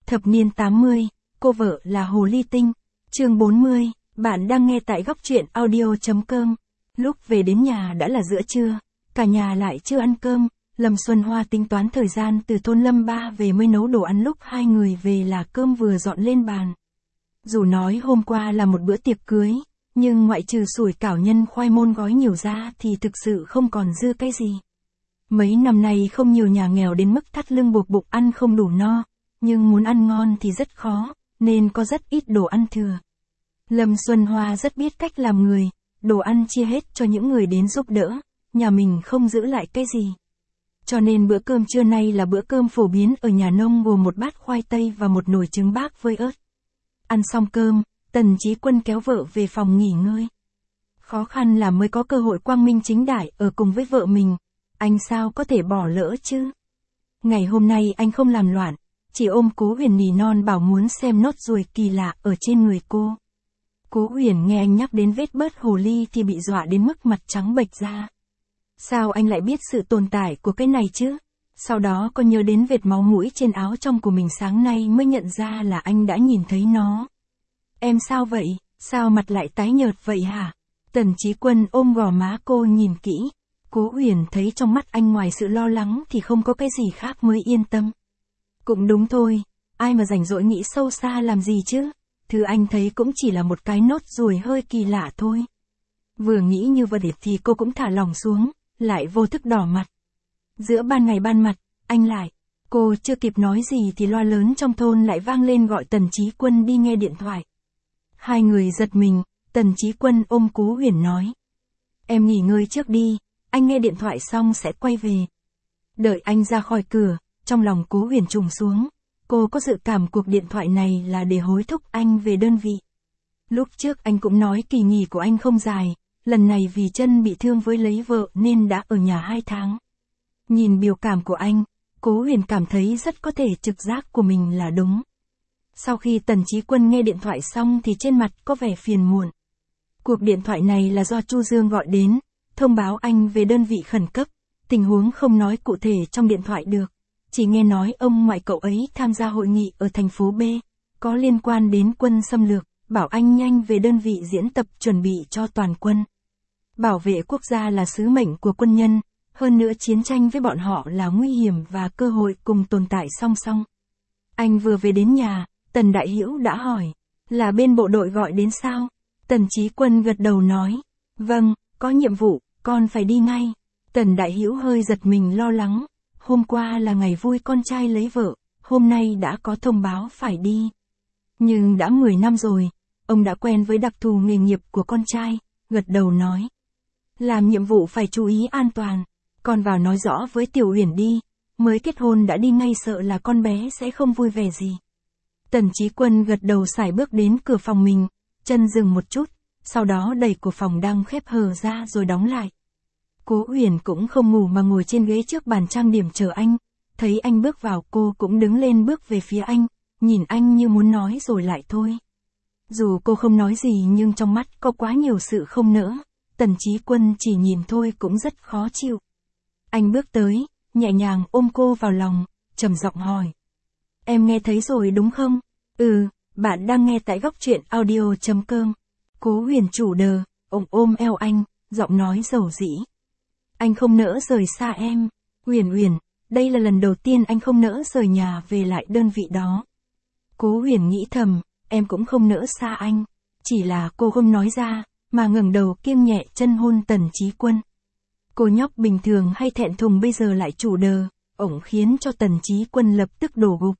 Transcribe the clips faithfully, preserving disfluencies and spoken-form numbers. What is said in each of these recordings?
Thập niên tám mươi, cô vợ là Hồ Ly Tinh. Chương bốn mươi, bạn đang nghe tại góc truyện audio chấm com. Lúc về đến nhà đã là giữa trưa, cả nhà lại chưa ăn cơm, Lâm Xuân Hoa tính toán thời gian từ thôn Lâm Ba về mới nấu đồ ăn, lúc hai người về là cơm vừa dọn lên bàn. Dù nói hôm qua là một bữa tiệc cưới, nhưng ngoại trừ sủi cảo nhân khoai môn gói nhiều ra thì thực sự không còn dư cái gì. Mấy năm nay không nhiều nhà nghèo đến mức thắt lưng buộc bụng ăn không đủ no, nhưng muốn ăn ngon thì rất khó, nên có rất ít đồ ăn thừa. Lâm Xuân Hoa rất biết cách làm người, đồ ăn chia hết cho những người đến giúp đỡ, nhà mình không giữ lại cái gì. Cho nên bữa cơm trưa nay là bữa cơm phổ biến ở nhà nông, gồm một bát khoai tây và một nồi trứng bác với ớt. Ăn xong cơm, Tần Chí Quân kéo vợ về phòng nghỉ ngơi. Khó khăn là mới có cơ hội quang minh chính đại ở cùng với vợ mình, anh sao có thể bỏ lỡ chứ? Ngày hôm nay anh không làm loạn, chỉ ôm Cố Huyền nỉ non bảo muốn xem nốt ruồi kỳ lạ ở trên người cô. Cố Huyền nghe anh nhắc đến vết bớt hồ ly thì bị dọa đến mức mặt trắng bệch ra. Sao anh lại biết sự tồn tại của cái này chứ? Sau đó có nhớ đến vệt máu mũi trên áo trong của mình sáng nay mới nhận ra là anh đã nhìn thấy nó. Em sao vậy? Sao mặt lại tái nhợt vậy hả? Tần Chí Quân ôm gò má cô nhìn kỹ. Cố Huyền thấy trong mắt anh ngoài sự lo lắng thì không có cái gì khác mới yên tâm. Cũng đúng thôi, ai mà rảnh rỗi nghĩ sâu xa làm gì chứ? Thứ anh thấy cũng chỉ là một cái nốt ruồi hơi kỳ lạ thôi. Vừa nghĩ như vậy thì cô cũng thả lỏng xuống, lại vô thức đỏ mặt. Giữa ban ngày ban mặt, anh lại. Cô chưa kịp nói gì thì loa lớn trong thôn lại vang lên gọi Tần Chí Quân đi nghe điện thoại. Hai người giật mình, Tần Chí Quân ôm Cố Huyền nói. Em nghỉ ngơi trước đi, anh nghe điện thoại xong sẽ quay về. Đợi anh ra khỏi cửa, trong lòng Cố Huyền trùng xuống. Cô có dự cảm cuộc điện thoại này là để hối thúc anh về đơn vị. Lúc trước anh cũng nói kỳ nghỉ của anh không dài, lần này vì chân bị thương với lấy vợ nên đã ở nhà hai tháng. Nhìn biểu cảm của anh, Cố Huyền cảm thấy rất có thể trực giác của mình là đúng. Sau khi Tần Chí Quân nghe điện thoại xong thì trên mặt có vẻ phiền muộn. Cuộc điện thoại này là do Chu Dương gọi đến, thông báo anh về đơn vị khẩn cấp, tình huống không nói cụ thể trong điện thoại được. Chỉ nghe nói ông ngoại cậu ấy tham gia hội nghị ở thành phố B, có liên quan đến quân xâm lược, bảo anh nhanh về đơn vị diễn tập chuẩn bị cho toàn quân. Bảo vệ quốc gia là sứ mệnh của quân nhân, hơn nữa chiến tranh với bọn họ là nguy hiểm và cơ hội cùng tồn tại song song. Anh vừa về đến nhà, Tần Đại Hữu đã hỏi, là bên bộ đội gọi đến sao? Tần Chí Quân gật đầu nói, vâng, có nhiệm vụ, con phải đi ngay. Tần Đại Hữu hơi giật mình lo lắng. Hôm qua là ngày vui con trai lấy vợ, hôm nay đã có thông báo phải đi. Nhưng đã mười năm rồi, ông đã quen với đặc thù nghề nghiệp của con trai, gật đầu nói. Làm nhiệm vụ phải chú ý an toàn, con vào nói rõ với Tiểu Uyển đi, mới kết hôn đã đi ngay sợ là con bé sẽ không vui vẻ gì. Tần Chí Quân gật đầu sải bước đến cửa phòng mình, chân dừng một chút, sau đó đẩy cửa phòng đang khép hờ ra rồi đóng lại. Cố Huyền cũng không ngủ mà ngồi trên ghế trước bàn trang điểm chờ anh, thấy anh bước vào cô cũng đứng lên bước về phía anh, nhìn anh như muốn nói rồi lại thôi. Dù cô không nói gì nhưng trong mắt có quá nhiều sự không nỡ, Tần Chí Quân chỉ nhìn thôi cũng rất khó chịu. Anh bước tới, nhẹ nhàng ôm cô vào lòng, trầm giọng hỏi. Em nghe thấy rồi đúng không? Ừ, bạn đang nghe tại góc truyện audio chấm com. Cố Huyền chủ đờ, ôm ôm eo anh, giọng nói dầu dĩ. Anh không nỡ rời xa em, Huyền Huyền, đây là lần đầu tiên anh không nỡ rời nhà về lại đơn vị đó. Cố Huyền nghĩ thầm, em cũng không nỡ xa anh, chỉ là cô không nói ra, mà ngẩng đầu kiêng nhẹ chân hôn Tần Chí Quân. Cô nhóc bình thường hay thẹn thùng bây giờ lại chủ đờ, ổng khiến cho Tần Chí Quân lập tức đổ gục.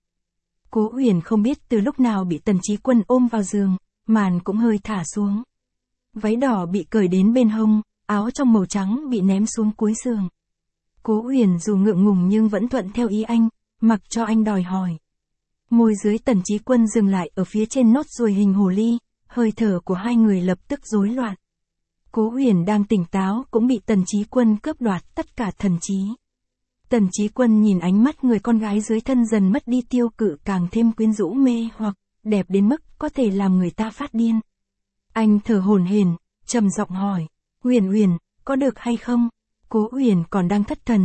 Cố Huyền không biết từ lúc nào bị Tần Chí Quân ôm vào giường, màn cũng hơi thả xuống. Váy đỏ bị cởi đến bên hông, áo trong màu trắng bị ném xuống cuối giường. Cố Huyền dù ngượng ngùng nhưng vẫn thuận theo ý anh, mặc cho anh đòi hỏi. Môi dưới Tần Chí Quân dừng lại ở phía trên nốt ruồi hình hồ ly, hơi thở của hai người lập tức rối loạn. Cố Huyền đang tỉnh táo cũng bị Tần Chí Quân cướp đoạt tất cả thần trí. Tần Chí Quân nhìn ánh mắt người con gái dưới thân dần mất đi tiêu cự càng thêm quyến rũ mê hoặc, đẹp đến mức có thể làm người ta phát điên. Anh thở hổn hển, trầm giọng hỏi. Huyền Huyền, có được hay không? Cố Huyền còn đang thất thần,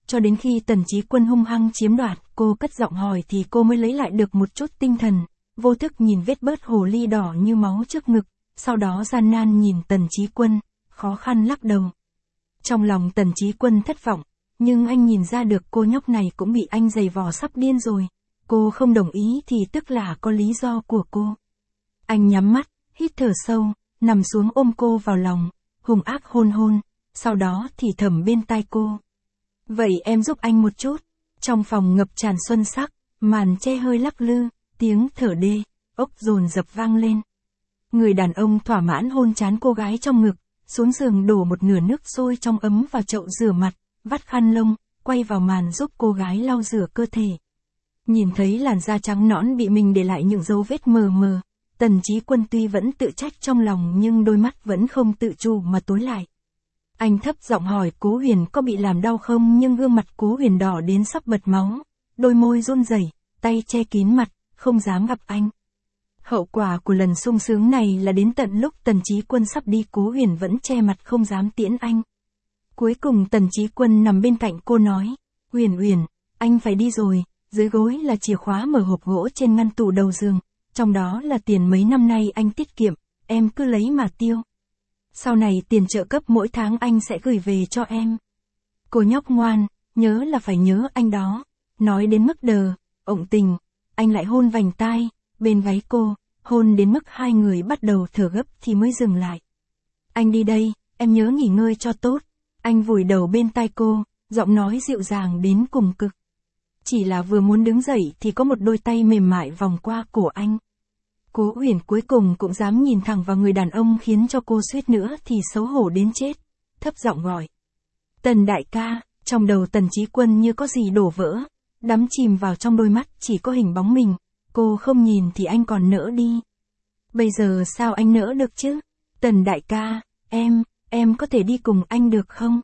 cho đến khi Tần Chí Quân hung hăng chiếm đoạt, cô cất giọng hỏi thì cô mới lấy lại được một chút tinh thần, vô thức nhìn vết bớt hồ ly đỏ như máu trước ngực, sau đó gian nan nhìn Tần Chí Quân, khó khăn lắc đầu. Trong lòng Tần Chí Quân thất vọng, nhưng anh nhìn ra được cô nhóc này cũng bị anh giày vò sắp điên rồi, cô không đồng ý thì tức là có lý do của cô. Anh nhắm mắt, hít thở sâu, nằm xuống ôm cô vào lòng, hung ác hôn hôn, sau đó thì thầm bên tai cô. Vậy em giúp anh một chút. Trong phòng ngập tràn xuân sắc, màn che hơi lắc lư, tiếng thở đê, ốc dồn dập vang lên. Người đàn ông thỏa mãn hôn trán cô gái trong ngực, xuống giường đổ một nửa nước sôi trong ấm vào chậu rửa mặt, vắt khăn lông, quay vào màn giúp cô gái lau rửa cơ thể. Nhìn thấy làn da trắng nõn bị mình để lại những dấu vết mờ mờ, Tần Chí Quân tuy vẫn tự trách trong lòng nhưng đôi mắt vẫn không tự chủ mà tối lại. Anh thấp giọng hỏi Cố Huyền có bị làm đau không, nhưng gương mặt Cố Huyền đỏ đến sắp bật máu, đôi môi run rẩy, tay che kín mặt, không dám gặp anh. Hậu quả của lần sung sướng này là đến tận lúc Tần Chí Quân sắp đi, Cố Huyền vẫn che mặt không dám tiễn anh. Cuối cùng Tần Chí Quân nằm bên cạnh cô nói, Huyền Huyền, anh phải đi rồi. Dưới gối là chìa khóa mở hộp gỗ trên ngăn tủ đầu giường, trong đó là tiền mấy năm nay anh tiết kiệm, em cứ lấy mà tiêu. Sau này tiền trợ cấp mỗi tháng anh sẽ gửi về cho em. Cô nhóc ngoan, nhớ là phải nhớ anh đó. Nói đến mức đờ, ộng tình, anh lại hôn vành tai, bên gáy cô, hôn đến mức hai người bắt đầu thở gấp thì mới dừng lại. Anh đi đây, em nhớ nghỉ ngơi cho tốt. Anh vùi đầu bên tai cô, giọng nói dịu dàng đến cùng cực. Chỉ là vừa muốn đứng dậy thì có một đôi tay mềm mại vòng qua cổ anh. Cố Huyền cuối cùng cũng dám nhìn thẳng vào người đàn ông khiến cho cô suýt nữa thì xấu hổ đến chết. Thấp giọng gọi. Tần đại ca, trong đầu Tần Chí Quân như có gì đổ vỡ, đắm chìm vào trong đôi mắt chỉ có hình bóng mình, cô không nhìn thì anh còn nỡ đi. Bây giờ sao anh nỡ được chứ? Tần đại ca, em, em có thể đi cùng anh được không?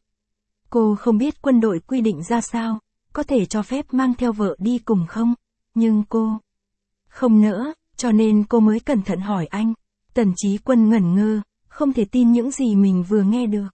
Cô không biết quân đội quy định ra sao, có thể cho phép mang theo vợ đi cùng không? Nhưng cô không nỡ, cho nên cô mới cẩn thận hỏi anh. Tần Chí Quân ngẩn ngơ, không thể tin những gì mình vừa nghe được.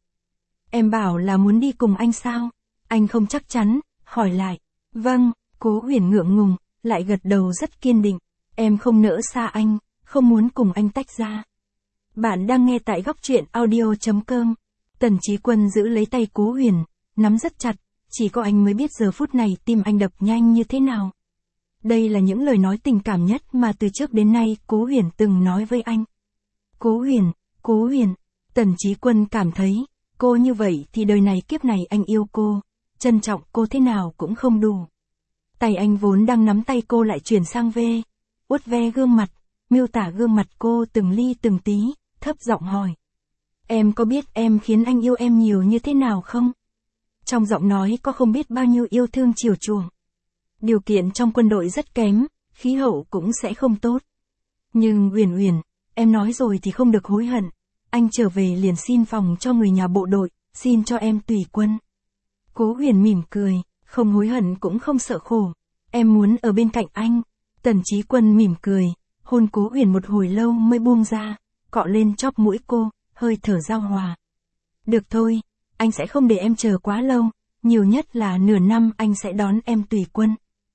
Em bảo là muốn đi cùng anh sao? Anh không chắc chắn, hỏi lại. Vâng, Cố Huyền ngượng ngùng, lại gật đầu rất kiên định. Em không nỡ xa anh, không muốn cùng anh tách ra. Bạn đang nghe tại góc truyện audio chấm com. Tần Chí Quân giữ lấy tay Cố Huyền, nắm rất chặt, chỉ có anh mới biết giờ phút này tim anh đập nhanh như thế nào. Đây là những lời nói tình cảm nhất mà từ trước đến nay Cố Huyền từng nói với anh. Cố Huyền, Cố Huyền, Tần Chí Quân cảm thấy, cô như vậy thì đời này kiếp này anh yêu cô, trân trọng cô thế nào cũng không đủ. Tay anh vốn đang nắm tay cô lại chuyển sang ve, uất ve gương mặt, miêu tả gương mặt cô từng ly từng tí, thấp giọng hỏi. Em có biết em khiến anh yêu em nhiều như thế nào không? Trong giọng nói có không biết bao nhiêu yêu thương chiều chuộng. Điều kiện trong quân đội rất kém, khí hậu cũng sẽ không tốt. Nhưng Huyền Huyền, em nói rồi thì không được hối hận. Anh trở về liền xin phòng cho người nhà bộ đội, xin cho em tùy quân. Cố Huyền mỉm cười, không hối hận cũng không sợ khổ. Em muốn ở bên cạnh anh. Tần Chí Quân mỉm cười, hôn Cố Huyền một hồi lâu mới buông ra, cọ lên chóp mũi cô, hơi thở giao hòa. Được thôi, anh sẽ không để em chờ quá lâu, nhiều nhất là nửa năm anh sẽ đón em tùy quân.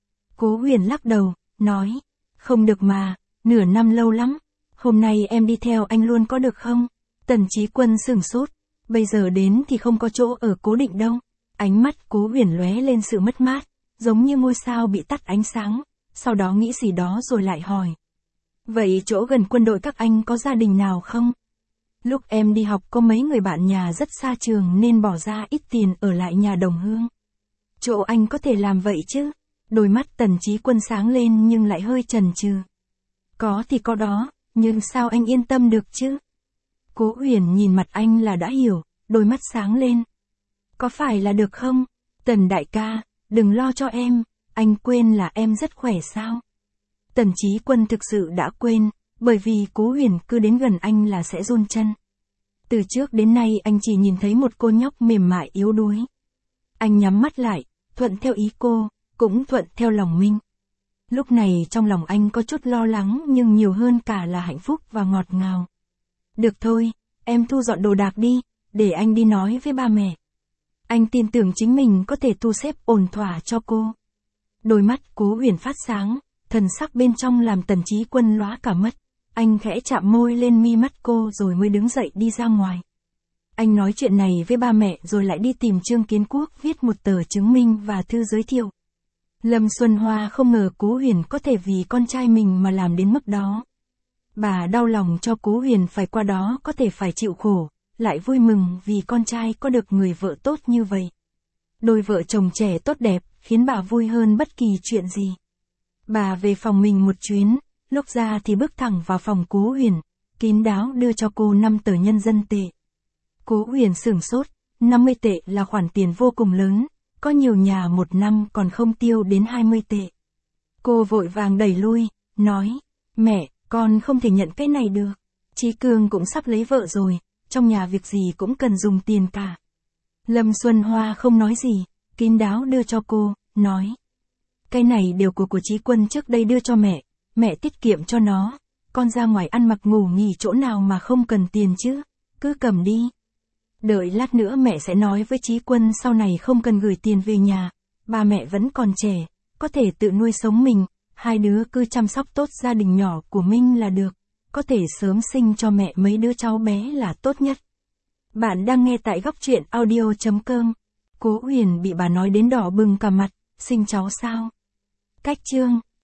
Cố Huyền lắc đầu, nói, không được mà, nửa năm lâu lắm, hôm nay em đi theo anh luôn có được không? Tần Chí Quân sửng sốt, bây giờ đến thì không có chỗ ở cố định đâu. Ánh mắt Cố Huyền lóe lên sự mất mát, giống như ngôi sao bị tắt ánh sáng, sau đó nghĩ gì đó rồi lại hỏi. Vậy chỗ gần quân đội các anh có gia đình nào không? Lúc em đi học có mấy người bạn nhà rất xa trường nên bỏ ra ít tiền ở lại nhà đồng hương. Chỗ anh có thể làm vậy chứ? Đôi mắt Tần Chí Quân sáng lên nhưng lại hơi chần chừ. Có thì có đó, nhưng sao anh yên tâm được chứ? Cố Huyền nhìn mặt anh là đã hiểu, đôi mắt sáng lên. Có phải là được không? Tần đại ca, đừng lo cho em, anh quên là em rất khỏe sao? Tần Chí Quân thực sự đã quên, bởi vì Cố Huyền cứ đến gần anh là sẽ run chân. Từ trước đến nay anh chỉ nhìn thấy một cô nhóc mềm mại yếu đuối. Anh nhắm mắt lại, thuận theo ý cô, cũng thuận theo lòng mình. Lúc này trong lòng anh có chút lo lắng nhưng nhiều hơn cả là hạnh phúc và ngọt ngào. Được thôi, em thu dọn đồ đạc đi, để anh đi nói với ba mẹ. Anh tin tưởng chính mình có thể thu xếp ổn thỏa cho cô. Đôi mắt Cố Huyền phát sáng, thần sắc bên trong làm Tần Chí Quân lóa cả mắt. Anh khẽ chạm môi lên mi mắt cô rồi mới đứng dậy đi ra ngoài. Anh nói chuyện này với ba mẹ rồi lại đi tìm Trương Kiến Quốc viết một tờ chứng minh và thư giới thiệu. Lâm Xuân Hoa không ngờ Cố Huyền có thể vì con trai mình mà làm đến mức đó. Bà đau lòng cho Cố Huyền phải qua đó có thể phải chịu khổ, lại vui mừng vì con trai có được người vợ tốt như vậy. Đôi vợ chồng trẻ tốt đẹp, khiến bà vui hơn bất kỳ chuyện gì. Bà về phòng mình một chuyến, lúc ra thì bước thẳng vào phòng Cố Huyền, kín đáo đưa cho cô năm tờ nhân dân tệ. Cố Huyền sửng sốt, năm mươi tệ là khoản tiền vô cùng lớn, có nhiều nhà một năm còn không tiêu đến hai mươi tệ. Cô vội vàng đẩy lui, nói, mẹ, con không thể nhận cái này được. Chí Cương cũng sắp lấy vợ rồi, trong nhà việc gì cũng cần dùng tiền cả. Lâm Xuân Hoa không nói gì, kín đáo đưa cho cô, nói. Cái này đều của của Chí Quân trước đây đưa cho mẹ, mẹ tiết kiệm cho nó, con ra ngoài ăn mặc ngủ nghỉ chỗ nào mà không cần tiền chứ, cứ cầm đi. Đợi lát nữa mẹ sẽ nói với Chí Quân sau này không cần gửi tiền về nhà, ba mẹ vẫn còn trẻ, có thể tự nuôi sống mình, hai đứa cứ chăm sóc tốt gia đình nhỏ của mình là được, có thể sớm sinh cho mẹ mấy đứa cháu bé là tốt nhất. Bạn đang nghe tại góc truyện audio chấm com. Cố Huyền bị bà nói đến đỏ bừng cả mặt, sinh cháu sao? Cách chương